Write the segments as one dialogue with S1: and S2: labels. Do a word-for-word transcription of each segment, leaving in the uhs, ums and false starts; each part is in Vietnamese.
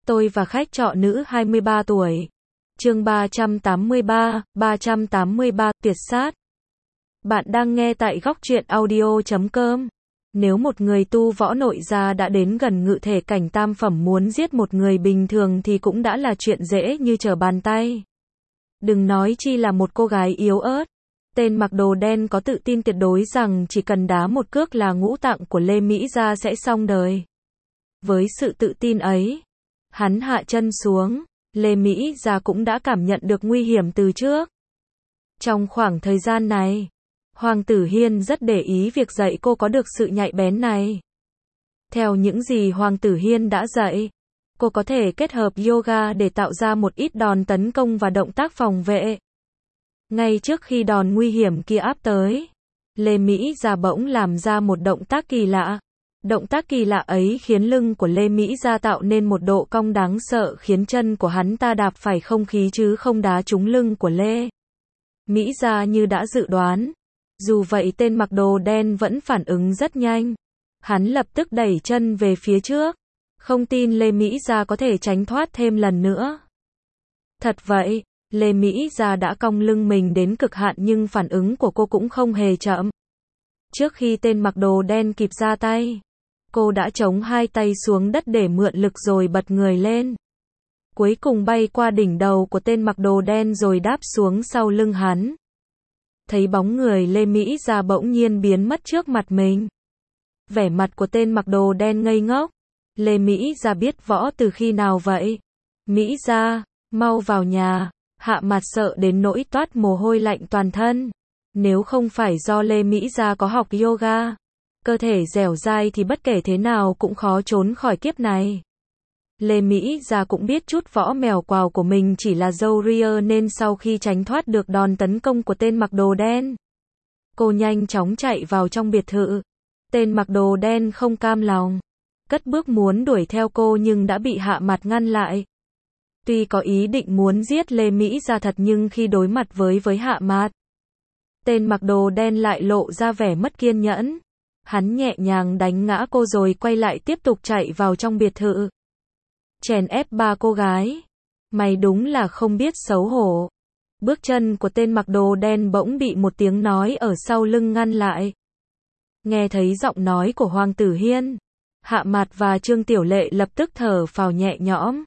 S1: Tôi và khách trọ nữ hai mươi ba tuổi. Chương ba trăm tám mươi ba, ba trăm tám mươi ba, tuyệt sát. Bạn đang nghe tại góc truyện audio chấm com. Nếu một người tu võ nội gia đã đến gần ngự thể cảnh tam phẩm muốn giết một người bình thường thì cũng đã là chuyện dễ như trở bàn tay. Đừng nói chi là một cô gái yếu ớt. Tên mặc đồ đen có tự tin tuyệt đối rằng chỉ cần đá một cước là ngũ tạng của Lê Mỹ Gia sẽ xong đời. Với sự tự tin ấy, hắn hạ chân xuống, Lê Mỹ Gia cũng đã cảm nhận được nguy hiểm từ trước. Trong khoảng thời gian này, Hoàng Tử Hiên rất để ý việc dạy cô có được sự nhạy bén này. Theo những gì Hoàng Tử Hiên đã dạy, cô có thể kết hợp yoga để tạo ra một ít đòn tấn công và động tác phòng vệ. Ngay trước khi đòn nguy hiểm kia áp tới, Lê Mỹ Gia bỗng làm ra một động tác kỳ lạ. Động tác kỳ lạ ấy khiến lưng của Lê Mỹ Gia tạo nên một độ cong đáng sợ khiến chân của hắn ta đạp phải không khí chứ không đá trúng lưng của Lê Mỹ Gia như đã dự đoán. Dù vậy tên mặc đồ đen vẫn phản ứng rất nhanh. Hắn lập tức đẩy chân về phía trước. Không tin Lê Mỹ Gia có thể tránh thoát thêm lần nữa. Thật vậy, Lê Mỹ Gia đã cong lưng mình đến cực hạn nhưng phản ứng của cô cũng không hề chậm. Trước khi tên mặc đồ đen kịp ra tay, cô đã chống hai tay xuống đất để mượn lực rồi bật người lên. Cuối cùng bay qua đỉnh đầu của tên mặc đồ đen rồi đáp xuống sau lưng hắn. Thấy bóng người Lê Mỹ Gia bỗng nhiên biến mất trước mặt mình. Vẻ mặt của tên mặc đồ đen ngây ngốc. Lê Mỹ Gia biết võ từ khi nào vậy? Mỹ Gia, mau vào nhà. Hạ Mạt sợ đến nỗi toát mồ hôi lạnh toàn thân. Nếu không phải do Lê Mỹ Gia có học yoga, cơ thể dẻo dai thì bất kể thế nào cũng khó trốn khỏi kiếp này. Lê Mỹ Gia cũng biết chút võ mèo quào của mình chỉ là râu ria nên sau khi tránh thoát được đòn tấn công của tên mặc đồ đen, cô nhanh chóng chạy vào trong biệt thự. Tên mặc đồ đen không cam lòng, cất bước muốn đuổi theo cô nhưng đã bị Hạ Mạt ngăn lại. Tuy có ý định muốn giết Lê Mỹ Gia thật nhưng khi đối mặt với với Hạ Mạt, tên mặc đồ đen lại lộ ra vẻ mất kiên nhẫn. Hắn nhẹ nhàng đánh ngã cô rồi quay lại tiếp tục chạy vào trong biệt thự. Chèn ép ba cô gái. Mày đúng là không biết xấu hổ. Bước chân của tên mặc đồ đen bỗng bị một tiếng nói ở sau lưng ngăn lại. Nghe thấy giọng nói của Hoàng Tử Hiên, Hạ Mạt và Trương Tiểu Lệ lập tức thở phào nhẹ nhõm.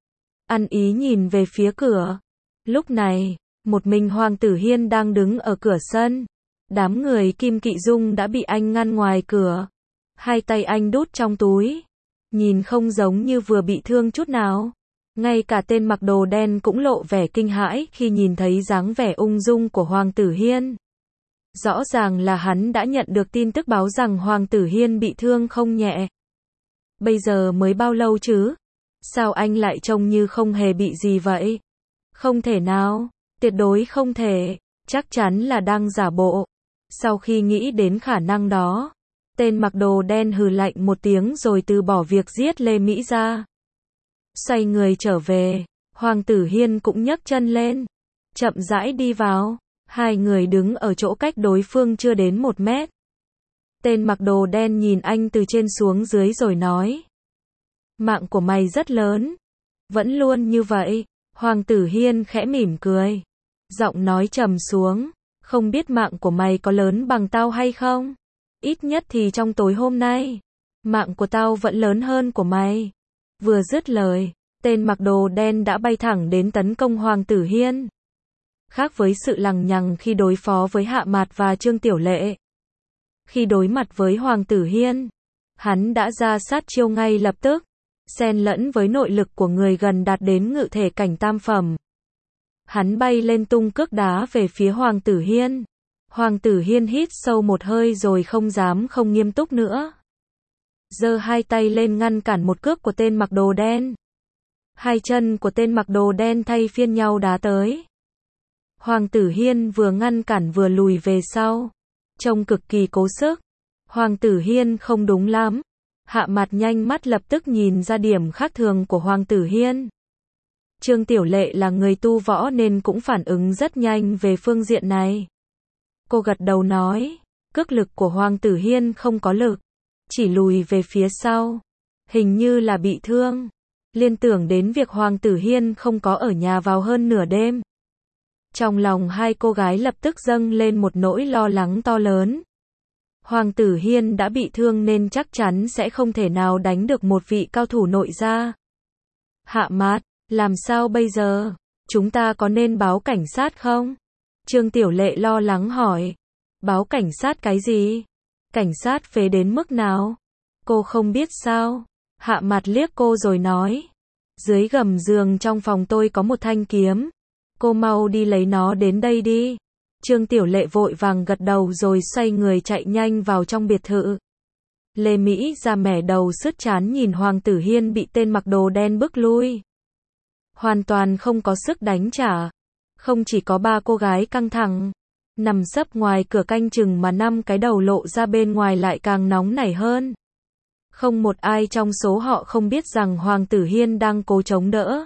S1: Ăn ý nhìn về phía cửa. Lúc này, một mình Hoàng Tử Hiên đang đứng ở cửa sân. Đám người Kim Kỵ Dung đã bị anh ngăn ngoài cửa. Hai tay anh đút trong túi. Nhìn không giống như vừa bị thương chút nào. Ngay cả tên mặc đồ đen cũng lộ vẻ kinh hãi khi nhìn thấy dáng vẻ ung dung của Hoàng Tử Hiên. Rõ ràng là hắn đã nhận được tin tức báo rằng Hoàng Tử Hiên bị thương không nhẹ. Bây giờ mới bao lâu chứ? Sao anh lại trông như không hề bị gì vậy? Không thể nào, tuyệt đối không thể, chắc chắn là đang giả bộ. Sau khi nghĩ đến khả năng đó, tên mặc đồ đen hừ lạnh một tiếng rồi từ bỏ việc giết Lê Mỹ Gia. Xoay người trở về, Hoàng Tử Hiên cũng nhấc chân lên, chậm rãi đi vào. Hai người đứng ở chỗ cách đối phương chưa đến một mét. Tên mặc đồ đen nhìn anh từ trên xuống dưới rồi nói. Mạng của mày rất lớn. Vẫn luôn như vậy. Hoàng Tử Hiên khẽ mỉm cười. Giọng nói trầm xuống. Không biết mạng của mày có lớn bằng tao hay không? Ít nhất thì trong tối hôm nay, mạng của tao vẫn lớn hơn của mày. Vừa dứt lời, tên mặc đồ đen đã bay thẳng đến tấn công Hoàng Tử Hiên. Khác với sự lằng nhằng khi đối phó với Hạ Mạt và Trương Tiểu Lệ. Khi đối mặt với Hoàng Tử Hiên, hắn đã ra sát chiêu ngay lập tức, xen lẫn với nội lực của người gần đạt đến ngự thể cảnh tam phẩm. Hắn bay lên tung cước đá về phía Hoàng Tử Hiên. Hoàng Tử Hiên hít sâu một hơi rồi không dám không nghiêm túc nữa. Giơ hai tay lên ngăn cản một cước của tên mặc đồ đen. Hai chân của tên mặc đồ đen thay phiên nhau đá tới. Hoàng Tử Hiên vừa ngăn cản vừa lùi về sau. Trông cực kỳ cố sức. Hoàng Tử Hiên không đúng lắm. Hạ Mạt nhanh mắt lập tức nhìn ra điểm khác thường của Hoàng Tử Hiên. Trương Tiểu Lệ là người tu võ nên cũng phản ứng rất nhanh về phương diện này. Cô gật đầu nói, cước lực của Hoàng Tử Hiên không có lực, chỉ lùi về phía sau, hình như là bị thương. liên tưởng đến việc Hoàng Tử Hiên không có ở nhà vào hơn nửa đêm. Trong lòng hai cô gái lập tức dâng lên một nỗi lo lắng to lớn. Hoàng Tử Hiên đã bị thương nên chắc chắn sẽ không thể nào đánh được một vị cao thủ nội gia. Hạ Mạt, làm sao bây giờ? Chúng ta có nên báo cảnh sát không? Trương Tiểu Lệ lo lắng hỏi. Báo cảnh sát cái gì? Cảnh sát phế đến mức nào? Cô không biết sao? Hạ Mạt liếc cô rồi nói. Dưới gầm giường trong phòng tôi có một thanh kiếm. Cô mau đi lấy nó đến đây đi. Trương Tiểu Lệ vội vàng gật đầu rồi xoay người chạy nhanh vào trong biệt thự. Lê Mỹ ra mẻ đầu sứt trán nhìn Hoàng Tử Hiên bị tên mặc đồ đen bức lui. Hoàn toàn không có sức đánh trả. Không chỉ có ba cô gái căng thẳng, nằm sấp ngoài cửa canh chừng mà năm cái đầu lộ ra bên ngoài lại càng nóng nảy hơn. Không một ai trong số họ không biết rằng Hoàng Tử Hiên đang cố chống đỡ.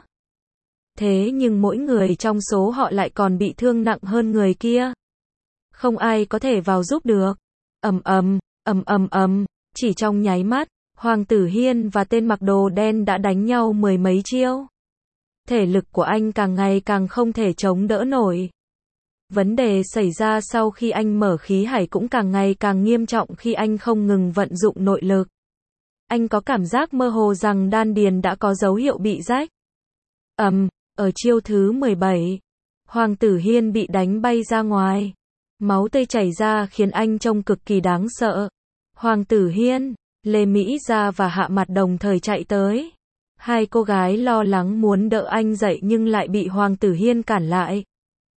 S1: Thế nhưng mỗi người trong số họ lại còn bị thương nặng hơn người kia. Không ai có thể vào giúp được. Ầm ầm, ầm ầm ầm, chỉ trong nháy mắt, Hoàng Tử Hiên và tên mặc đồ đen đã đánh nhau mười mấy chiêu. Thể lực của anh càng ngày càng không thể chống đỡ nổi. Vấn đề xảy ra sau khi anh mở khí hải cũng càng ngày càng nghiêm trọng khi anh không ngừng vận dụng nội lực. Anh có cảm giác mơ hồ rằng đan điền đã có dấu hiệu bị rách. Ầm, ở chiêu thứ mười bảy, Hoàng Tử Hiên bị đánh bay ra ngoài. Máu tươi chảy ra khiến anh trông cực kỳ đáng sợ. Hoàng Tử Hiên, Lê Mỹ Gia và Hạ Mạt đồng thời chạy tới. Hai cô gái lo lắng muốn đỡ anh dậy nhưng lại bị Hoàng Tử Hiên cản lại.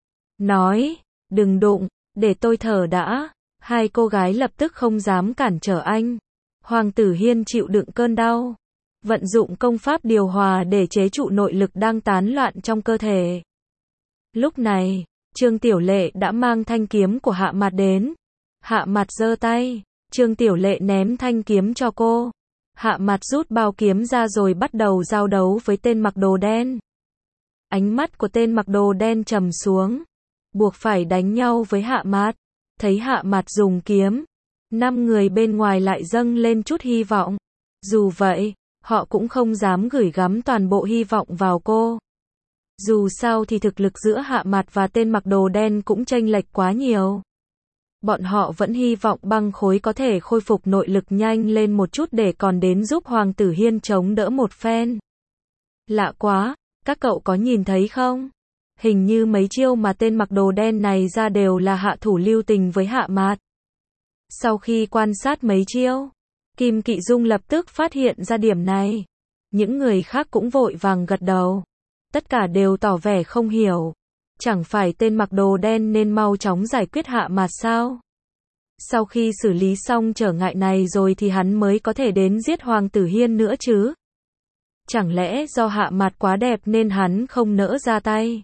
S1: Nói, đừng đụng, để tôi thở đã. Hai cô gái lập tức không dám cản trở anh. Hoàng Tử Hiên chịu đựng cơn đau, vận dụng công pháp điều hòa để chế trụ nội lực đang tán loạn trong cơ thể. Lúc này, Trương Tiểu Lệ đã mang thanh kiếm của Hạ Mạt đến. Hạ Mạt giơ tay, Trương Tiểu Lệ ném thanh kiếm cho cô. Hạ Mạt rút bao kiếm ra rồi bắt đầu giao đấu với tên mặc đồ đen. Ánh mắt của tên mặc đồ đen trầm xuống, buộc phải đánh nhau với Hạ Mạt. Thấy Hạ Mạt dùng kiếm, năm người bên ngoài lại dâng lên chút hy vọng. Dù vậy, họ cũng không dám gửi gắm toàn bộ hy vọng vào cô. Dù sao thì thực lực giữa Hạ Mạt và tên mặc đồ đen cũng chênh lệch quá nhiều. Bọn họ vẫn hy vọng băng khối có thể khôi phục nội lực nhanh lên một chút để còn đến giúp Hoàng Tử Hiên chống đỡ một phen. Lạ quá, các cậu có nhìn thấy không? Hình như mấy chiêu mà tên mặc đồ đen này ra đều là hạ thủ lưu tình với Hạ Mạt. Sau khi quan sát mấy chiêu, Kim Kỵ Dung lập tức phát hiện ra điểm này. Những người khác cũng vội vàng gật đầu. Tất cả đều tỏ vẻ không hiểu. Chẳng phải tên mặc đồ đen nên mau chóng giải quyết Hạ Mạt sao? Sau khi xử lý xong trở ngại này rồi thì hắn mới có thể đến giết Hoàng Tử Hiên nữa chứ? Chẳng lẽ do Hạ Mạt quá đẹp nên hắn không nỡ ra tay?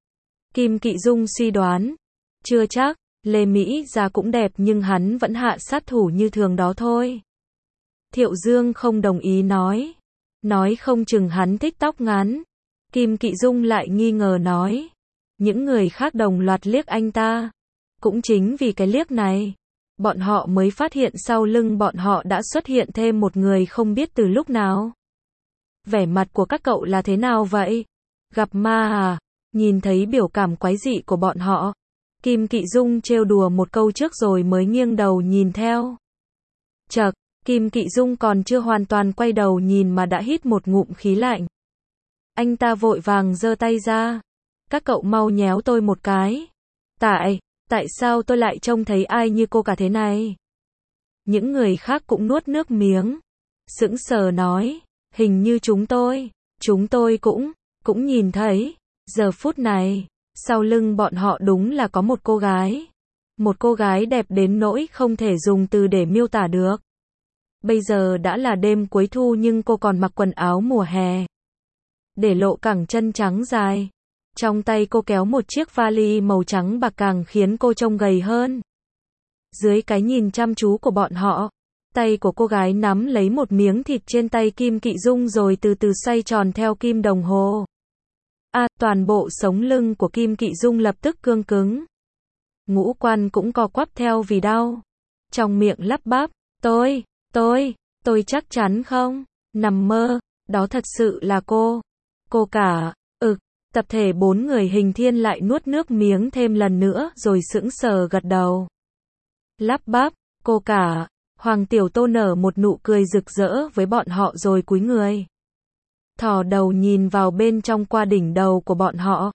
S1: Kim Kỵ Dung suy đoán. Chưa chắc, Lê Mỹ Gia cũng đẹp nhưng hắn vẫn hạ sát thủ như thường đó thôi. Thiệu Dương không đồng ý nói. Nói không chừng hắn thích tóc ngắn. Kim Kỵ Dung lại nghi ngờ nói. Những người khác đồng loạt liếc anh ta. Cũng chính vì cái liếc này, bọn họ mới phát hiện sau lưng bọn họ đã xuất hiện thêm một người không biết từ lúc nào. Vẻ mặt của các cậu là thế nào vậy? Gặp ma à? Nhìn thấy biểu cảm quái dị của bọn họ, Kim Kỵ Dung trêu đùa một câu trước rồi mới nghiêng đầu nhìn theo. Chậc, Kim Kỵ Dung còn chưa hoàn toàn quay đầu nhìn mà đã hít một ngụm khí lạnh. Anh ta vội vàng giơ tay ra. Các cậu mau nhéo tôi một cái. Tại, tại sao tôi lại trông thấy ai như cô cả thế này? Những người khác cũng nuốt nước miếng. Sững sờ nói, hình như chúng tôi, chúng tôi cũng, cũng nhìn thấy. Giờ phút này, sau lưng bọn họ đúng là có một cô gái. Một cô gái đẹp đến nỗi không thể dùng từ để miêu tả được. Bây giờ đã là đêm cuối thu nhưng cô còn mặc quần áo mùa hè, để lộ cẳng chân trắng dài. Trong tay cô kéo một chiếc vali màu trắng bạc càng khiến cô trông gầy hơn. Dưới cái nhìn chăm chú của bọn họ, tay của cô gái nắm lấy một miếng thịt trên tay Kim Kỵ Dung rồi từ từ xoay tròn theo kim đồng hồ. À, toàn bộ sống lưng của Kim Kỵ Dung lập tức cương cứng. Ngũ quan cũng co quắp theo vì đau. Trong miệng lắp bắp, tôi, tôi, tôi chắc chắn không, nằm mơ. Đó thật sự là cô. Cô cả. Ực, tập thể bốn người Hình Thiên lại nuốt nước miếng thêm lần nữa rồi sững sờ gật đầu. Lắp bắp, cô cả. Hoàng Tiểu Tô nở một nụ cười rực rỡ với bọn họ rồi cúi người. Thò đầu nhìn vào bên trong qua đỉnh đầu của bọn họ.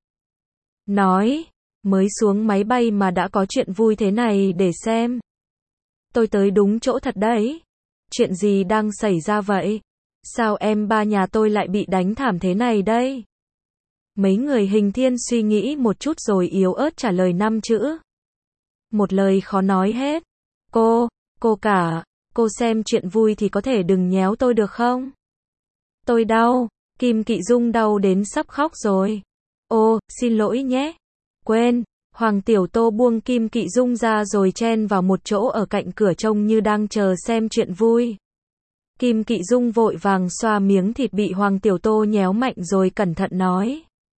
S1: Nói, mới xuống máy bay mà đã có chuyện vui thế này để xem. Tôi tới đúng chỗ thật đấy. Chuyện gì đang xảy ra vậy? Sao em ba nhà tôi lại bị đánh thảm thế này đây? Mấy người Hình Thiên suy nghĩ một chút rồi yếu ớt trả lời năm chữ. Một lời khó nói hết. Cô, cô cả, cô xem chuyện vui thì có thể đừng nhéo tôi được không? Tôi đau, Kim Kỵ Dung đau đến sắp khóc rồi. Ô, xin lỗi nhé. Quên, Hoàng Tiểu Tô buông Kim Kỵ Dung ra rồi chen vào một chỗ ở cạnh cửa trông như đang chờ xem chuyện vui. Kim Kỵ Dung vội vàng xoa miếng thịt bị Hoàng Tiểu Tô nhéo mạnh rồi cẩn thận nói.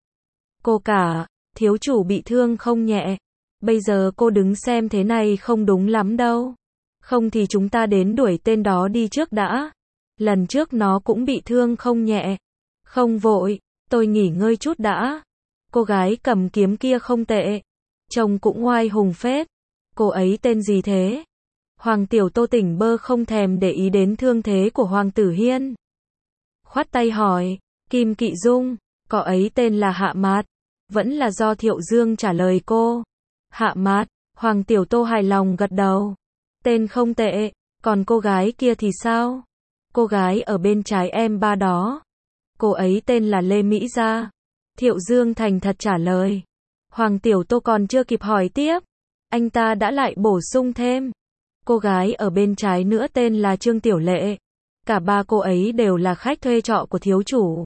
S1: Cô cả, thiếu chủ bị thương không nhẹ. Bây giờ cô đứng xem thế này không đúng lắm đâu. Không thì chúng ta đến đuổi tên đó đi trước đã. Lần trước nó cũng bị thương không nhẹ. Không vội, tôi nghỉ ngơi chút đã. Cô gái cầm kiếm kia không tệ. Trông cũng oai hùng phết. Cô ấy tên gì thế? Hoàng Tiểu Tô tỉnh bơ không thèm để ý đến thương thế của Hoàng Tử Hiên. Khoát tay hỏi, Kim Kỵ Dung, cậu ấy tên là Hạ Mạt. Vẫn là do Thiệu Dương trả lời cô. Hạ Mạt, Hoàng Tiểu Tô hài lòng gật đầu. Tên không tệ, còn cô gái kia thì sao? Cô gái ở bên trái em ba đó. Cô ấy tên là Lê Mỹ Gia. Thiệu Dương thành thật trả lời. Hoàng Tiểu Tô còn chưa kịp hỏi tiếp. Anh ta đã lại bổ sung thêm. Cô gái ở bên trái nữa tên là Trương Tiểu Lệ. Cả ba cô ấy đều là khách thuê trọ của thiếu chủ.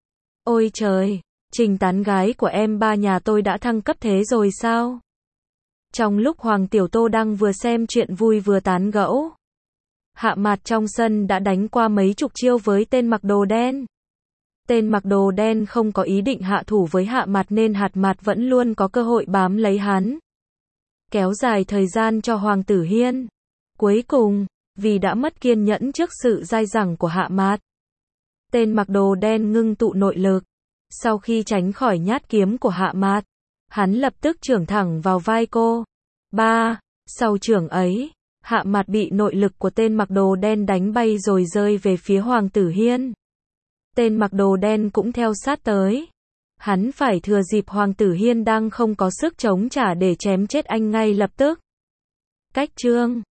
S1: Ôi trời, trình tán gái của em ba nhà tôi đã thăng cấp thế rồi sao? Trong lúc Hoàng Tiểu Tô đang vừa xem chuyện vui vừa tán gẫu, Hạ Mạt trong sân đã đánh qua mấy chục chiêu với tên mặc đồ đen. Tên mặc đồ đen không có ý định hạ thủ với Hạ Mạt nên Hạ Mạt vẫn luôn có cơ hội bám lấy hắn. Kéo dài thời gian cho Hoàng Tử Hiên. Cuối cùng, vì đã mất kiên nhẫn trước sự dai dẳng của Hạ Mạt, tên mặc đồ đen ngưng tụ nội lực. Sau khi tránh khỏi nhát kiếm của Hạ Mạt, hắn lập tức chưởng thẳng vào vai cô. Ba, sau chưởng ấy, Hạ Mạt bị nội lực của tên mặc đồ đen đánh bay rồi rơi về phía Hoàng Tử Hiên. Tên mặc đồ đen cũng theo sát tới. Hắn phải thừa dịp Hoàng Tử Hiên đang không có sức chống trả để chém chết anh ngay lập tức. Cách chương